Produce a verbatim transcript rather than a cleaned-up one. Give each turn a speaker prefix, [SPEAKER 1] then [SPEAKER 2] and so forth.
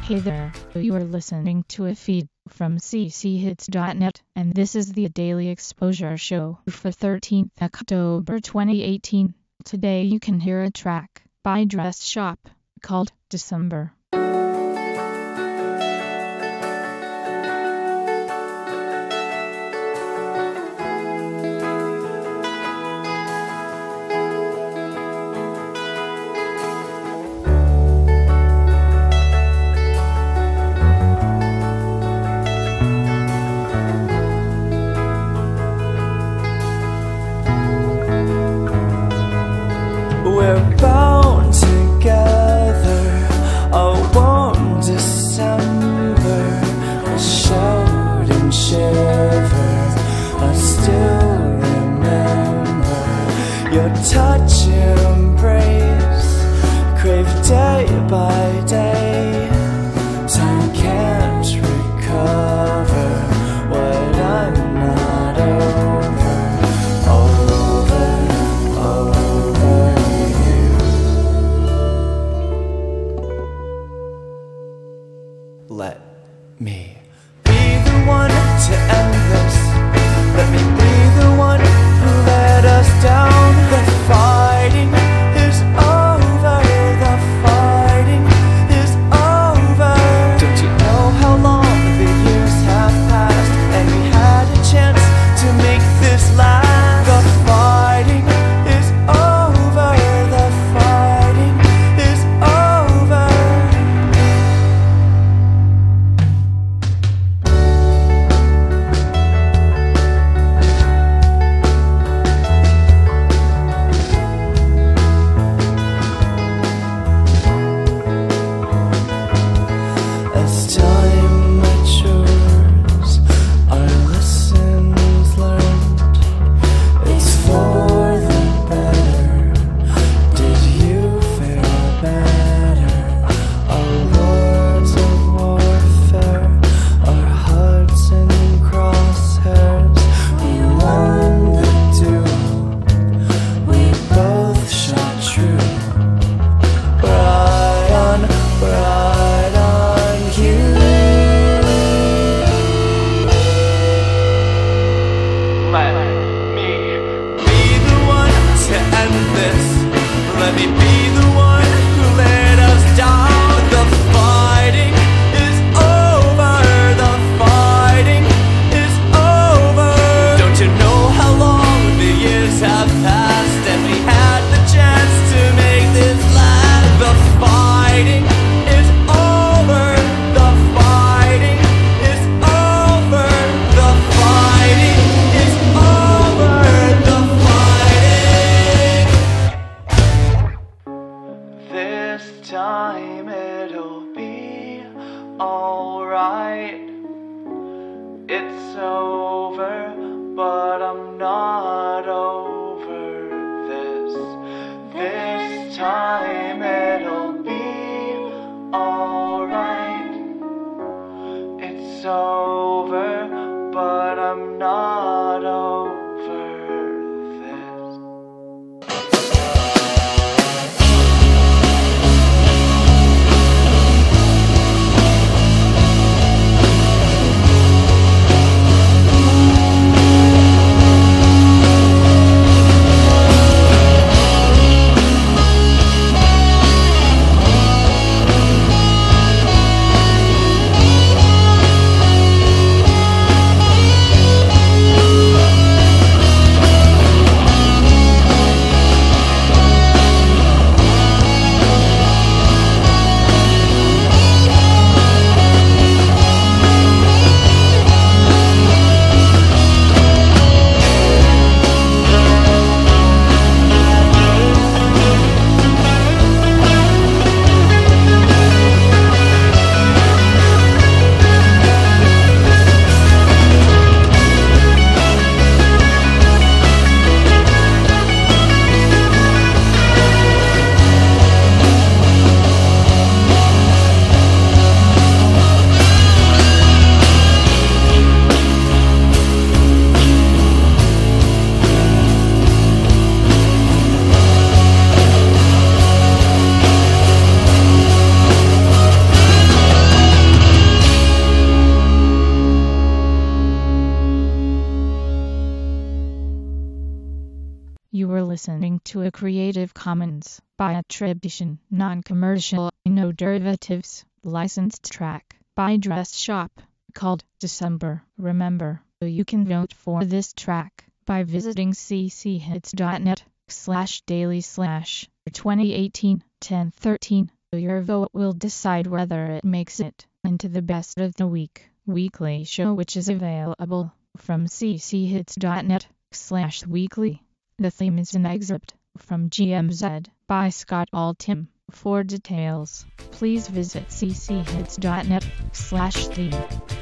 [SPEAKER 1] Hey there, you are listening to a feed from c c hits dot net, and this is the Daily Exposure Show for thirteenth October twenty eighteen. Today you can hear a track by Dress Shop called December.
[SPEAKER 2] We're bound together, a warm December, a shout and shiver. I still remember your touch embrace, crave day by day. Time can't recover what I'm not over. Let me be the one to end this. Let me be the one who let us down. The fighting is over. The fighting is over. Don't you know how long the years have passed, and we had a chance to make this last? The fighting is over. The fighting is over. As time matures, our lessons learned, it's for the better. Did you fare better? Our words of warfare, our hearts in crosshairs. We won the duel, we both shot true. Right on, right on cue. Let me be the one to end this. Let me be the one who let us down. The fighting is over. The fighting is over. Don't you know how long the years have passed, and we had the chance to make this last? The fighting is over. The fighting is over. The fighting is over. The fighting.
[SPEAKER 1] You were listening to a Creative Commons by attribution, non-commercial, no derivatives, licensed track by Dress Shop called December. Remember, you can vote for this track by visiting cchits.net slash daily slash 2018 10 13. Your vote will decide whether it makes it into the best of the week weekly show, which is available from cchits.net slash weekly. The theme is an excerpt from G M Z by Scott Altham. For details, please visit cchits.net slash theme.